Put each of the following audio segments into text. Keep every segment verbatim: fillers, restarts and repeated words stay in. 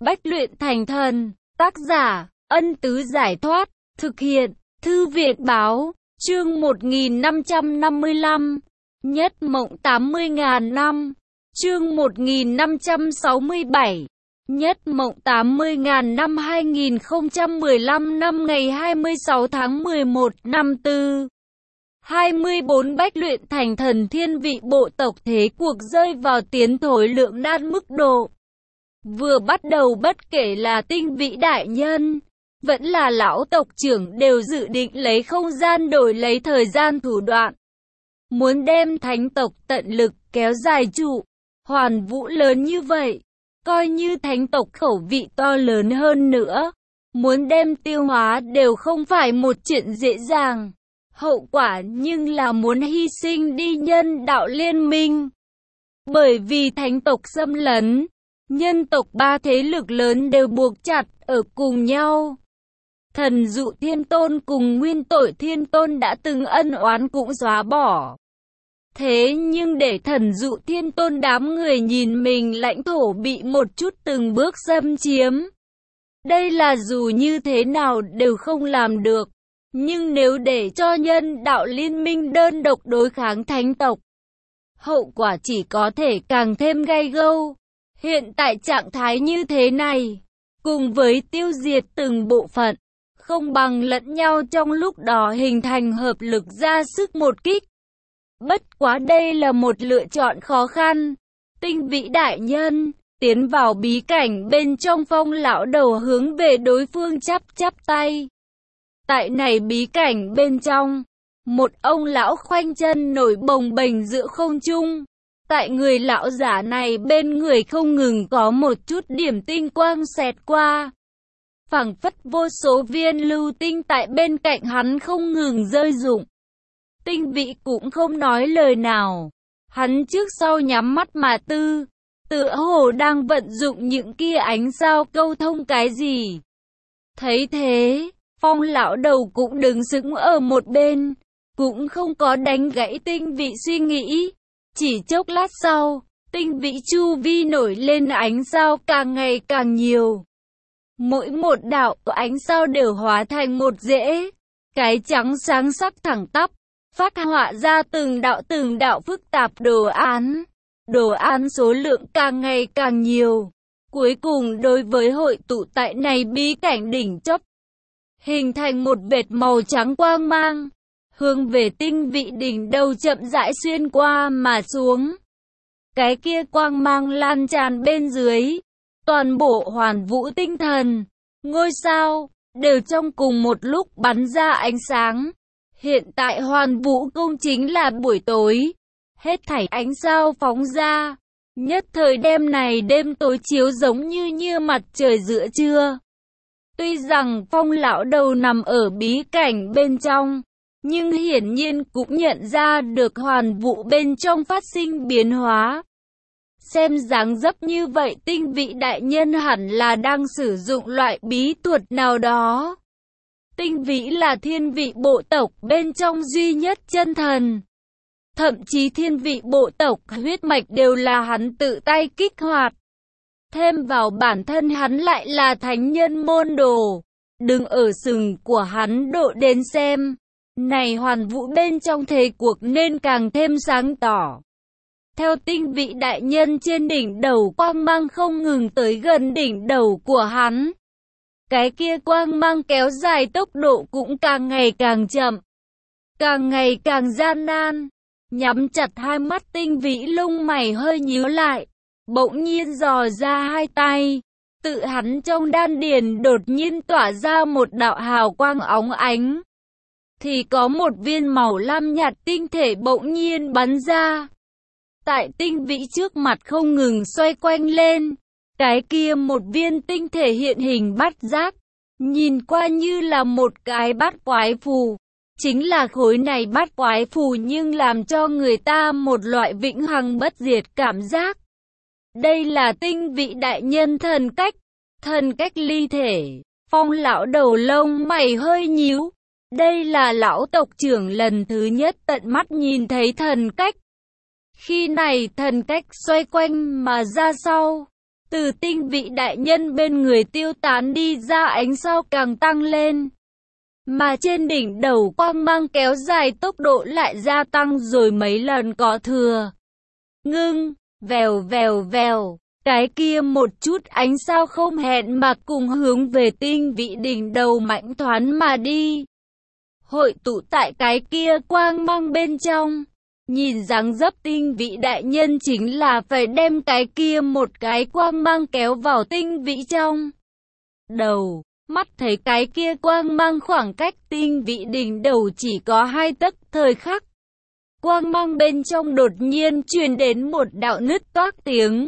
Bách luyện thành thần. Tác giả, Ân Tứ Giải Thoát. Thực hiện, Thư viện Báo. Chương một nghìn năm trăm năm mươi lăm. Nhất mộng tám mươi ngàn năm. Chương một nghìn năm trăm sáu mươi bảy. Nhất mộng tám mươi ngàn năm hai nghìn không trăm mười lăm năm ngày hai mươi sáu tháng mười một năm tư. hai mươi bốn Bách luyện thành thần thiên vị bộ tộc thế cuộc rơi vào tiến thối lượng nan mức độ. Vừa bắt đầu bất kể là tinh vĩ đại nhân, vẫn là lão tộc trưởng đều dự định lấy không gian đổi lấy thời gian thủ đoạn. Muốn đem thánh tộc tận lực kéo dài trụ, hoàn vũ lớn như vậy, coi như thánh tộc khẩu vị to lớn hơn nữa. Muốn đem tiêu hóa đều không phải một chuyện dễ dàng. Hậu quả nhưng là muốn hy sinh đi nhân đạo liên minh. Bởi vì thánh tộc xâm lấn, nhân tộc ba thế lực lớn đều buộc chặt ở cùng nhau. Thần dụ thiên tôn cùng nguyên tội thiên tôn đã từng ân oán cũng xóa bỏ. Thế nhưng để thần dụ thiên tôn đám người nhìn mình lãnh thổ bị một chút từng bước xâm chiếm, đây là dù như thế nào đều không làm được. Nhưng nếu để cho nhân đạo liên minh đơn độc đối kháng thánh tộc, hậu quả chỉ có thể càng thêm gay gâu. Hiện tại trạng thái như thế này, cùng với tiêu diệt từng bộ phận, không bằng lẫn nhau trong lúc đó hình thành hợp lực ra sức một kích. Bất quá đây là một lựa chọn khó khăn. Tinh vĩ đại nhân tiến vào bí cảnh bên trong, Phong lão đầu hướng về đối phương chắp chắp tay. Tại này bí cảnh bên trong, một ông lão khoanh chân nổi bồng bềnh giữa không trung. Tại người lão giả này bên người không ngừng có một chút điểm tinh quang xẹt qua. Phảng phất vô số viên lưu tinh tại bên cạnh hắn không ngừng rơi rụng. Tinh vĩ cũng không nói lời nào. Hắn trước sau nhắm mắt mà tư, tựa hồ đang vận dụng những kia ánh sao câu thông cái gì. Thấy thế, Phong lão đầu cũng đứng sững ở một bên, cũng không có đánh gãy tinh vĩ suy nghĩ. Chỉ chốc lát sau, tinh vĩ chu vi nổi lên ánh sao càng ngày càng nhiều. Mỗi một đạo ánh sao đều hóa thành một rễ, cái trắng sáng sắc thẳng tắp, phát họa ra từng đạo từng đạo phức tạp đồ án. Đồ án số lượng càng ngày càng nhiều. Cuối cùng đối với hội tụ tại này bí cảnh đỉnh chóp, hình thành một vệt màu trắng quang mang, hướng về tinh vị đỉnh đầu chậm rãi xuyên qua mà xuống. Cái kia quang mang lan tràn bên dưới, toàn bộ hoàn vũ tinh thần, ngôi sao, đều trong cùng một lúc bắn ra ánh sáng. Hiện tại hoàn vũ cung chính là buổi tối, hết thảy ánh sao phóng ra, nhất thời đêm này đêm tối chiếu giống như như mặt trời giữa trưa. Tuy rằng Phong lão đầu nằm ở bí cảnh bên trong, nhưng hiển nhiên cũng nhận ra được hoàn vũ bên trong phát sinh biến hóa. Xem dáng dấp như vậy, tinh vị đại nhân hẳn là đang sử dụng loại bí thuật nào đó. Tinh vĩ là thiên vị bộ tộc bên trong duy nhất chân thần. Thậm chí thiên vị bộ tộc huyết mạch đều là hắn tự tay kích hoạt. Thêm vào bản thân hắn lại là thánh nhân môn đồ. Đừng ở sừng của hắn độ đến xem. Này hoàn vũ bên trong thế cuộc nên càng thêm sáng tỏ. Theo tinh vị đại nhân trên đỉnh đầu, quang mang không ngừng tới gần đỉnh đầu của hắn. Cái kia quang mang kéo dài tốc độ cũng càng ngày càng chậm, càng ngày càng gian nan. Nhắm chặt hai mắt, tinh vĩ lông mày hơi nhíu lại, bỗng nhiên dò ra hai tay. Tự hắn trong đan điền đột nhiên tỏa ra một đạo hào quang óng ánh. Thì có một viên màu lam nhạt tinh thể bỗng nhiên bắn ra. Tại tinh vĩ trước mặt không ngừng xoay quanh lên. Cái kia một viên tinh thể hiện hình bát giác, nhìn qua như là một cái bát quái phù. Chính là khối này bát quái phù nhưng làm cho người ta một loại vĩnh hằng bất diệt cảm giác. Đây là tinh vị đại nhân thần cách, thần cách ly thể. Phong lão đầu lông mày hơi nhíu. Đây là lão tộc trưởng lần thứ nhất tận mắt nhìn thấy thần cách. Khi này thần cách xoay quanh mà ra sau, Từ tinh vị đại nhân bên người tiêu tán đi ra, ánh sao càng tăng lên. Mà trên đỉnh đầu quang mang kéo dài, tốc độ lại gia tăng rồi mấy lần có thừa. Ngưng, vèo vèo vèo, cái kia một chút ánh sao không hẹn mà cùng hướng về tinh vị đỉnh đầu mãnh thoán mà đi. Hội tụ tại cái kia quang mang bên trong. Nhìn dáng dấp tinh vị đại nhân chính là phải đem cái kia một cái quang mang kéo vào tinh vị trong đầu. Mắt thấy cái kia quang mang khoảng cách tinh vị đỉnh đầu chỉ có hai tấc, thời khắc. Quang mang bên trong đột nhiên truyền đến một đạo nứt toác tiếng.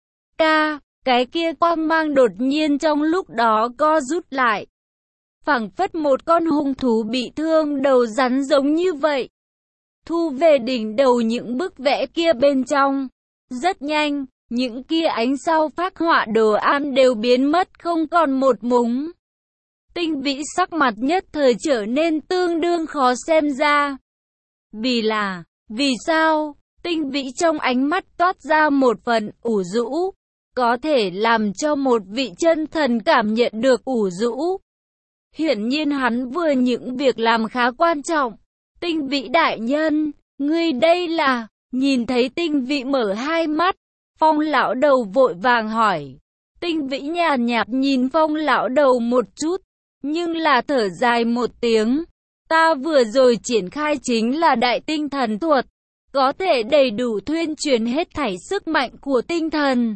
Ca, cái kia quang mang đột nhiên trong lúc đó co rút lại. Phảng phất một con hung thú bị thương đầu rắn giống như vậy. Thu về đỉnh đầu những bức vẽ kia bên trong. Rất nhanh, những kia ánh sao phác họa đồ án đều biến mất không còn một mống. Tinh vĩ sắc mặt nhất thời trở nên tương đương khó xem ra. Vì là, vì sao, tinh vĩ trong ánh mắt toát ra một phần ủ rũ, có thể làm cho một vị chân thần cảm nhận được ủ rũ. Hiển nhiên hắn vừa những việc làm khá quan trọng. Tinh vĩ đại nhân, ngươi đây là, nhìn thấy tinh vĩ mở hai mắt, Phong lão đầu vội vàng hỏi. Tinh vĩ nhàn nhạt nhìn Phong lão đầu một chút, nhưng là thở dài một tiếng. Ta vừa rồi triển khai chính là đại tinh thần thuật, có thể đầy đủ thuyên truyền hết thảy sức mạnh của tinh thần.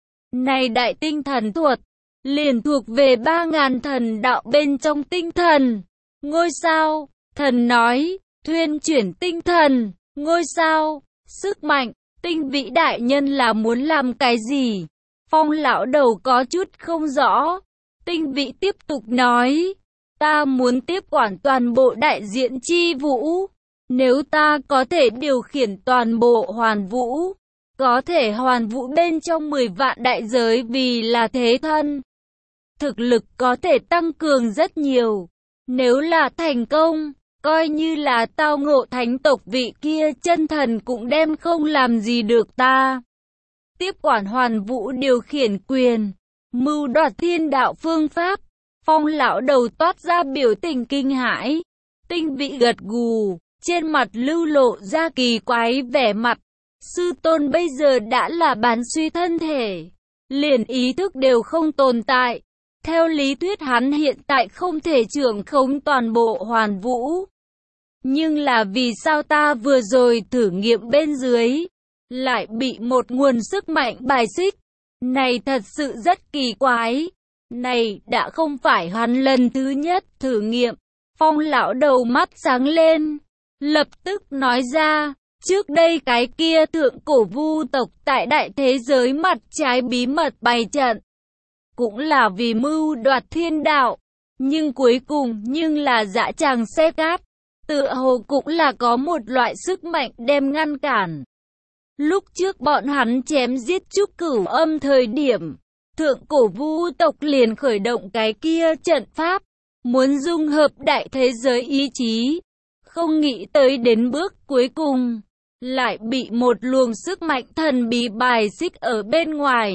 Này đại tinh thần thuật, liền thuộc về ba ngàn thần đạo bên trong tinh thần. Ngôi sao, thần nói, thuyên chuyển tinh thần, ngôi sao, sức mạnh, tinh vĩ đại nhân là muốn làm cái gì? Phong lão đầu có chút không rõ. Tinh vĩ tiếp tục nói, ta muốn tiếp quản toàn bộ đại diện chi vũ. Nếu ta có thể điều khiển toàn bộ hoàn vũ, có thể hoàn vũ bên trong mười vạn đại giới vì là thế thân. Thực lực có thể tăng cường rất nhiều. Nếu là thành công, coi như là tao ngộ thánh tộc vị kia chân thần cũng đem không làm gì được ta. Tiếp quản hoàn vũ điều khiển quyền, mưu đoạt thiên đạo phương pháp. Phong lão đầu toát ra biểu tình kinh hãi. Tinh vĩ gật gù, trên mặt lưu lộ ra kỳ quái vẻ mặt. Sư tôn bây giờ đã là bán suy thân thể, liền ý thức đều không tồn tại. Theo lý thuyết hắn hiện tại không thể trưởng khống toàn bộ hoàn vũ. Nhưng là vì sao ta vừa rồi thử nghiệm bên dưới, lại bị một nguồn sức mạnh bài xích? Này thật sự rất kỳ quái. Này đã không phải hắn lần thứ nhất thử nghiệm. Phong lão đầu mắt sáng lên, lập tức nói ra, trước đây cái kia thượng cổ vu tộc tại đại thế giới mặt trái bí mật bày trận, cũng là vì mưu đoạt thiên đạo, nhưng cuối cùng nhưng là dã tràng xe cát, tựa hồ cũng là có một loại sức mạnh đem ngăn cản. Lúc trước bọn hắn chém giết Trúc Cửu Âm thời điểm, thượng cổ vu tộc liền khởi động cái kia trận pháp, muốn dung hợp đại thế giới ý chí, không nghĩ tới đến bước cuối cùng, lại bị một luồng sức mạnh thần bí bài xích ở bên ngoài.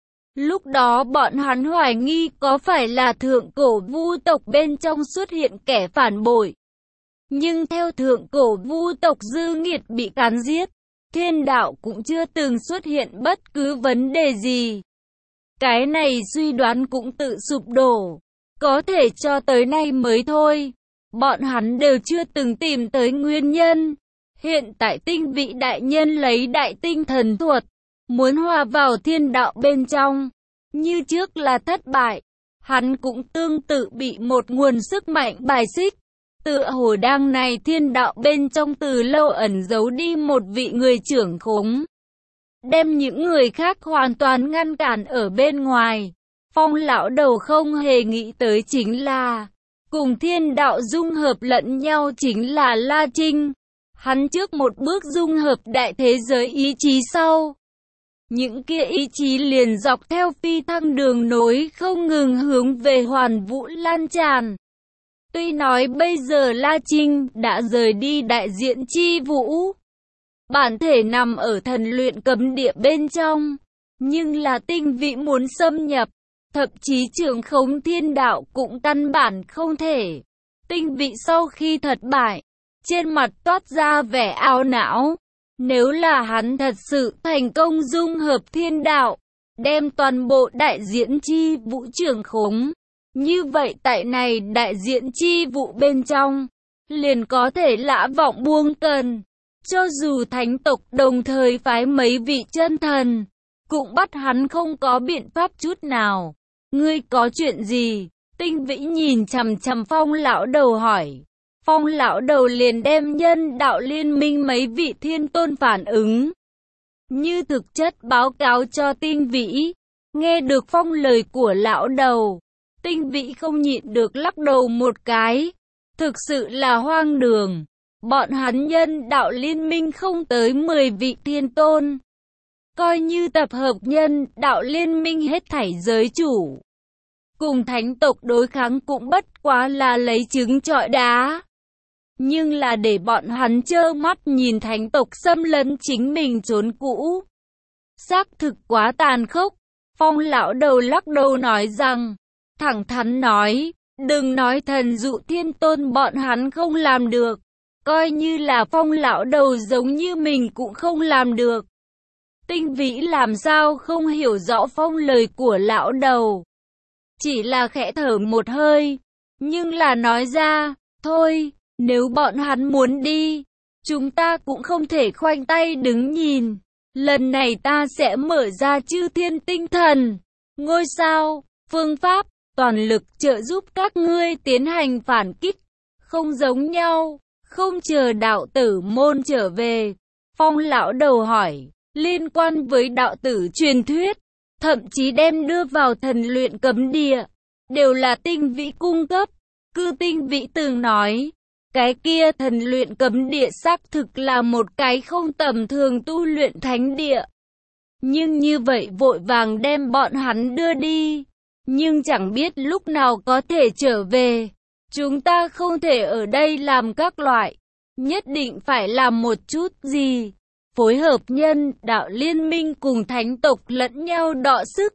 Lúc đó bọn hắn hoài nghi có phải là thượng cổ vu tộc bên trong xuất hiện kẻ phản bội. Nhưng theo thượng cổ vu tộc dư nghiệt bị cắn giết, thiên đạo cũng chưa từng xuất hiện bất cứ vấn đề gì. Cái này suy đoán cũng tự sụp đổ, có thể cho tới nay mới thôi. Bọn hắn đều chưa từng tìm tới nguyên nhân. Hiện tại tinh vị đại nhân lấy đại tinh thần thuật, muốn hòa vào thiên đạo bên trong. Như trước là thất bại, hắn cũng tương tự bị một nguồn sức mạnh bài xích. Tựa hồ đang này thiên đạo bên trong từ lâu ẩn giấu đi một vị người trưởng khống, đem những người khác hoàn toàn ngăn cản ở bên ngoài. Phong lão đầu không hề nghĩ tới chính là, cùng thiên đạo dung hợp lẫn nhau chính là La Trinh. Hắn trước một bước dung hợp đại thế giới ý chí sau. Những kia ý chí liền dọc theo phi thăng đường nối không ngừng hướng về hoàn vũ lan tràn. Tuy nói bây giờ La Trinh đã rời đi đại diện chi vũ, bản thể nằm ở thần luyện cấm địa bên trong, Nhưng là tinh vị muốn xâm nhập, thậm chí trưởng khống thiên đạo cũng căn bản không thể. Tinh vị sau khi thất bại, trên mặt toát ra vẻ ảo não. Nếu là hắn thật sự thành công dung hợp thiên đạo, đem toàn bộ đại diễn chi vũ trưởng khống, như vậy tại này đại diễn chi vụ bên trong, liền có thể lã vọng buông cần. Cho dù thánh tộc đồng thời phái mấy vị chân thần, cũng bắt hắn không có biện pháp chút nào. Ngươi có chuyện gì? Tinh vĩ nhìn chằm chằm Phong lão đầu hỏi. Phong lão đầu liền đem nhân đạo liên minh mấy vị thiên tôn phản ứng như thực chất báo cáo cho tinh vĩ. Nghe được Phong lời của lão đầu, tinh vĩ không nhịn được lắc đầu một cái. Thực sự là hoang đường. Bọn hắn nhân đạo liên minh không tới mười vị thiên tôn. Coi như tập hợp nhân đạo liên minh hết thảy giới chủ, cùng thánh tộc đối kháng cũng bất quá là lấy trứng trọi đá. Nhưng là để bọn hắn trơ mắt nhìn thánh tộc xâm lấn chính mình trốn cũ, xác thực quá tàn khốc. Phong lão đầu lắc đầu nói rằng, thẳng thắn nói, đừng nói thần dụ thiên tôn bọn hắn không làm được, coi như là Phong lão đầu giống như mình cũng không làm được. Tinh vĩ làm sao không hiểu rõ Phong lời của lão đầu, chỉ là khẽ thở một hơi, nhưng là nói ra, thôi, nếu bọn hắn muốn đi, chúng ta cũng không thể khoanh tay đứng nhìn. Lần này ta sẽ mở ra chư thiên tinh thần, ngôi sao, phương pháp, toàn lực trợ giúp các ngươi tiến hành phản kích, không giống nhau, không chờ đạo tử môn trở về. Phong lão đầu hỏi, liên quan với đạo tử truyền thuyết, thậm chí đem đưa vào thần luyện cấm địa, đều là tinh vĩ cung cấp. Cư tinh vĩ từng nói, cái kia thần luyện cấm địa xác thực là một cái không tầm thường tu luyện thánh địa. Nhưng như vậy vội vàng đem bọn hắn đưa đi, nhưng chẳng biết lúc nào có thể trở về. Chúng ta không thể ở đây làm các loại, nhất định phải làm một chút gì. Phối hợp nhân đạo liên minh cùng thánh tộc lẫn nhau đọ sức,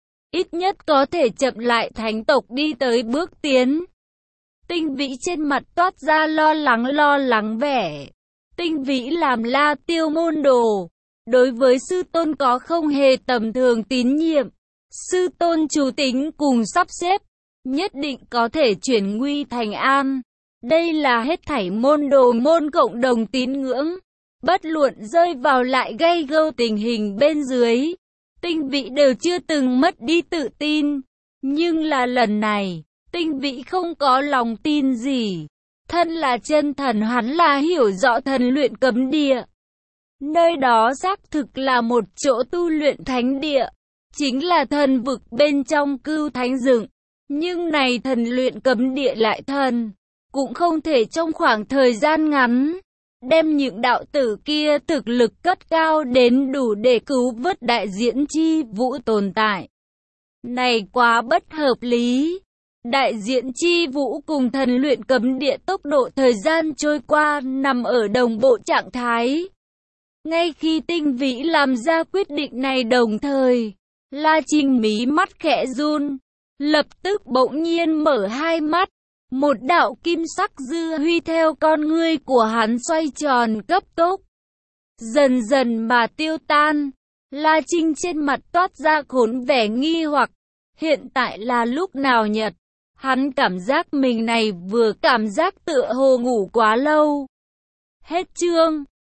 ít nhất có thể chậm lại thánh tộc đi tới bước tiến. Tinh vĩ trên mặt toát ra lo lắng lo lắng vẻ. Tinh vĩ làm La Tiêu môn đồ, đối với sư tôn có không hề tầm thường tín nhiệm. Sư tôn chủ tính cùng sắp xếp, nhất định có thể chuyển nguy thành an. Đây là hết thảy môn đồ môn cộng đồng tín ngưỡng. Bất luận rơi vào lại gây gâu tình hình bên dưới, tinh vĩ đều chưa từng mất đi tự tin. Nhưng là lần này, tinh vĩ không có lòng tin gì. Thân là chân thần, hắn là hiểu rõ thần luyện cấm địa. Nơi đó xác thực là một chỗ tu luyện thánh địa, chính là thần vực bên trong Cưu Thánh Dựng. Nhưng này thần luyện cấm địa lại thần, cũng không thể trong khoảng thời gian ngắn đem những đạo tử kia thực lực cất cao đến đủ để cứu vớt đại diễn chi vũ tồn tại. Này quá bất hợp lý. Đại diễn chi vũ cùng thần luyện cấm địa tốc độ thời gian trôi qua nằm ở đồng bộ trạng thái. Ngay khi tinh vĩ làm ra quyết định này đồng thời, La Trinh mí mắt khẽ run, lập tức bỗng nhiên mở hai mắt. Một đạo kim sắc dư huy theo con ngươi của hắn xoay tròn cấp tốc, dần dần mà tiêu tan. La Trinh trên mặt toát ra khốn vẻ nghi hoặc, hiện tại là lúc nào nhật? Hắn cảm giác mình này vừa cảm giác tựa hồ ngủ quá lâu. Hết chương.